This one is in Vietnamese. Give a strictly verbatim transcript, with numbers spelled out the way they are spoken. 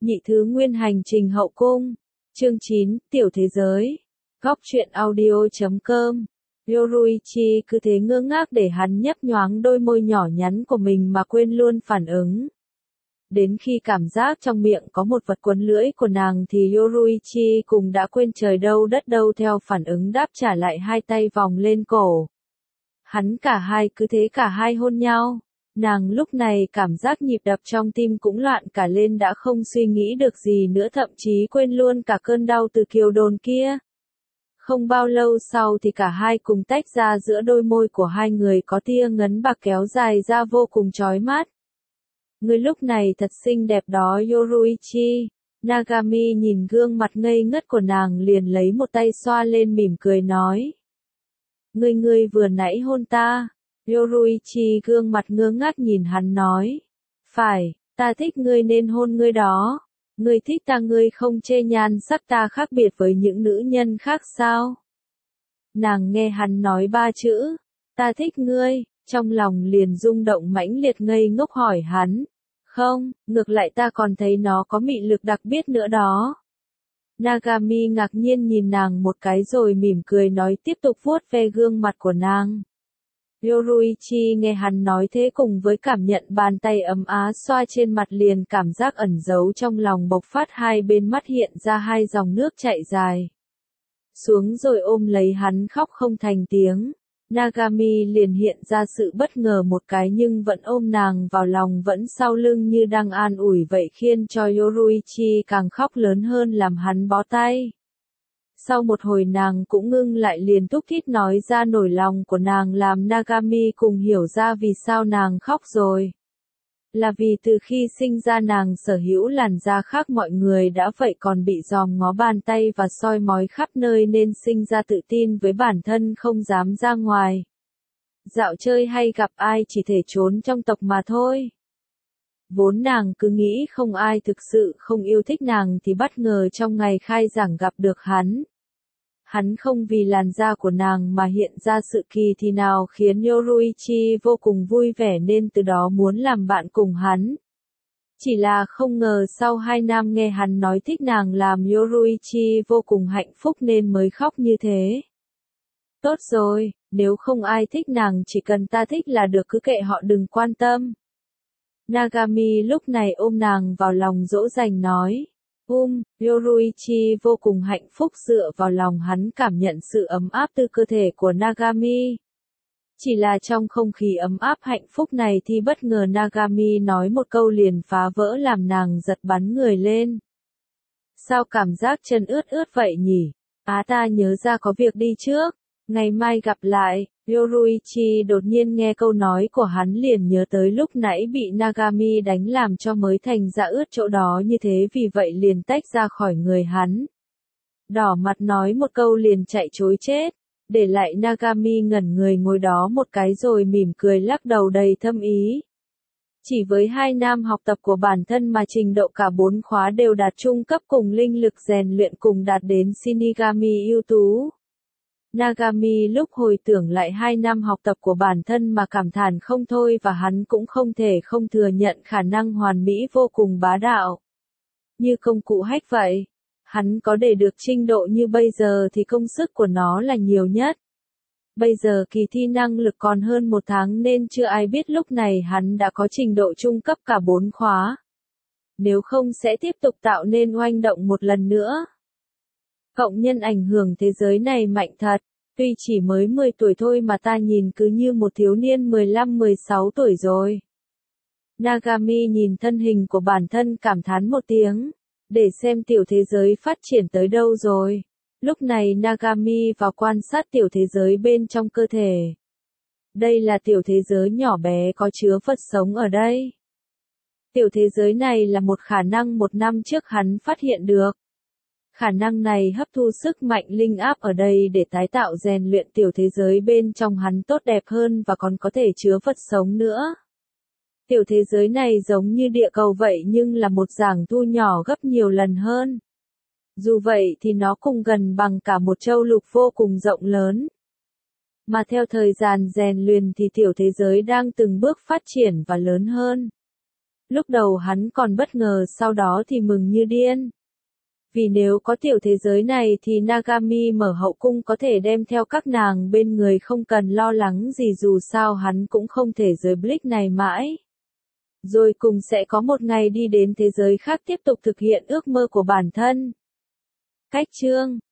Nhị thứ nguyên hành trình hậu cung. Chương chín, tiểu thế giới. Góc truyện audio chấm com. Yoruichi cứ thế ngơ ngác để hắn nhấp nhoáng đôi môi nhỏ nhắn của mình mà quên luôn phản ứng. Đến khi cảm giác trong miệng có một vật quấn lưỡi của nàng thì Yoruichi cùng đã quên trời đâu đất đâu theo phản ứng đáp trả lại hai tay vòng lên cổ. Hắn cả hai cứ thế cả hai hôn nhau. Nàng lúc này cảm giác nhịp đập trong tim cũng loạn cả lên đã không suy nghĩ được gì nữa thậm chí quên luôn cả cơn đau từ kiều đồn kia. Không bao lâu sau thì cả hai cùng tách ra giữa đôi môi của hai người có tia ngấn bạc kéo dài ra vô cùng chói mắt. Người lúc này thật xinh đẹp đó Yoruichi. Nagami nhìn gương mặt ngây ngất của nàng liền lấy một tay xoa lên mỉm cười nói. Ngươi ngươi vừa nãy hôn ta. Yoruichi gương mặt ngơ ngác nhìn hắn nói. Phải, ta thích ngươi nên hôn ngươi đó. Ngươi thích ta ngươi không chê nhan sắc ta khác biệt với những nữ nhân khác sao? Nàng nghe hắn nói ba chữ. Ta thích ngươi, trong lòng liền rung động mãnh liệt ngây ngốc hỏi hắn. Không, ngược lại ta còn thấy nó có mị lực đặc biệt nữa đó. Nagami ngạc nhiên nhìn nàng một cái rồi mỉm cười nói tiếp tục vuốt ve gương mặt của nàng. Yoruichi nghe hắn nói thế cùng với cảm nhận bàn tay ấm á xoa trên mặt liền cảm giác ẩn giấu trong lòng bộc phát hai bên mắt hiện ra hai dòng nước chảy dài. Xuống rồi ôm lấy hắn khóc không thành tiếng. Nagami liền hiện ra sự bất ngờ một cái nhưng vẫn ôm nàng vào lòng vẫn sau lưng như đang an ủi vậy khiến cho Yoruichi càng khóc lớn hơn làm hắn bó tay. Sau một hồi nàng cũng ngưng lại liền thúc thít nói ra nỗi lòng của nàng làm Nagami cùng hiểu ra vì sao nàng khóc rồi. Là vì từ khi sinh ra nàng sở hữu làn da khác mọi người đã vậy còn bị dòm ngó bàn tay và soi mói khắp nơi nên sinh ra tự tin với bản thân không dám ra ngoài. Dạo chơi hay gặp ai chỉ thể trốn trong tộc mà thôi. Vốn nàng cứ nghĩ không ai thực sự không yêu thích nàng thì bất ngờ trong ngày khai giảng gặp được hắn. Hắn không vì làn da của nàng mà hiện ra sự kỳ thì nào khiến Yoruichi vô cùng vui vẻ nên từ đó muốn làm bạn cùng hắn. Chỉ là không ngờ sau hai năm nghe hắn nói thích nàng làm Yoruichi vô cùng hạnh phúc nên mới khóc như thế. Tốt rồi, nếu không ai thích nàng chỉ cần ta thích là được cứ kệ họ đừng quan tâm. Nagami lúc này ôm nàng vào lòng dỗ dành nói. Um, Yoruichi vô cùng hạnh phúc dựa vào lòng hắn cảm nhận sự ấm áp từ cơ thể của Nagami. Chỉ là trong không khí ấm áp hạnh phúc này thì bất ngờ Nagami nói một câu liền phá vỡ làm nàng giật bắn người lên. Sao cảm giác chân ướt ướt vậy nhỉ? Á ta nhớ ra có việc đi trước. Ngày mai gặp lại. Yoruichi đột nhiên nghe câu nói của hắn liền nhớ tới lúc nãy bị Nagami đánh làm cho mới thành ra ướt chỗ đó như thế vì vậy liền tách ra khỏi người hắn. Đỏ mặt nói một câu liền chạy trối chết, để lại Nagami ngẩn người ngồi đó một cái rồi mỉm cười lắc đầu đầy thâm ý. Chỉ với hai năm học tập của bản thân mà trình độ cả bốn khóa đều đạt trung cấp cùng linh lực rèn luyện cùng đạt đến Shinigami ưu tú. Nagami lúc hồi tưởng lại hai năm học tập của bản thân mà cảm thán không thôi và hắn cũng không thể không thừa nhận khả năng hoàn mỹ vô cùng bá đạo. Như công cụ hack vậy. Hắn có để được trình độ như bây giờ thì công sức của nó là nhiều nhất. Bây giờ kỳ thi năng lực còn hơn một tháng nên chưa ai biết lúc này hắn đã có trình độ trung cấp cả bốn khóa. Nếu không sẽ tiếp tục tạo nên oanh động một lần nữa. Cộng nhân ảnh hưởng thế giới này mạnh thật, tuy chỉ mới mười tuổi thôi mà ta nhìn cứ như một thiếu niên mười lăm mười sáu tuổi rồi. Nagami nhìn thân hình của bản thân cảm thán một tiếng, để xem tiểu thế giới phát triển tới đâu rồi. Lúc này Nagami vào quan sát tiểu thế giới bên trong cơ thể. Đây là tiểu thế giới nhỏ bé có chứa vật sống ở đây. Tiểu thế giới này là một khả năng một năm trước hắn phát hiện được. Khả năng này hấp thu sức mạnh linh áp ở đây để tái tạo rèn luyện tiểu thế giới bên trong hắn tốt đẹp hơn và còn có thể chứa vật sống nữa. Tiểu thế giới này giống như địa cầu vậy nhưng là một giảng thu nhỏ gấp nhiều lần hơn. Dù vậy thì nó cũng gần bằng cả một châu lục vô cùng rộng lớn. Mà theo thời gian rèn luyện thì tiểu thế giới đang từng bước phát triển và lớn hơn. Lúc đầu hắn còn bất ngờ, sau đó thì mừng như điên. Vì nếu có tiểu thế giới này thì Nagami mở hậu cung có thể đem theo các nàng bên người, không cần lo lắng gì, dù sao hắn cũng không thể rời Bleach này mãi. Rồi cùng sẽ có một ngày đi đến thế giới khác tiếp tục thực hiện ước mơ của bản thân. Cách chương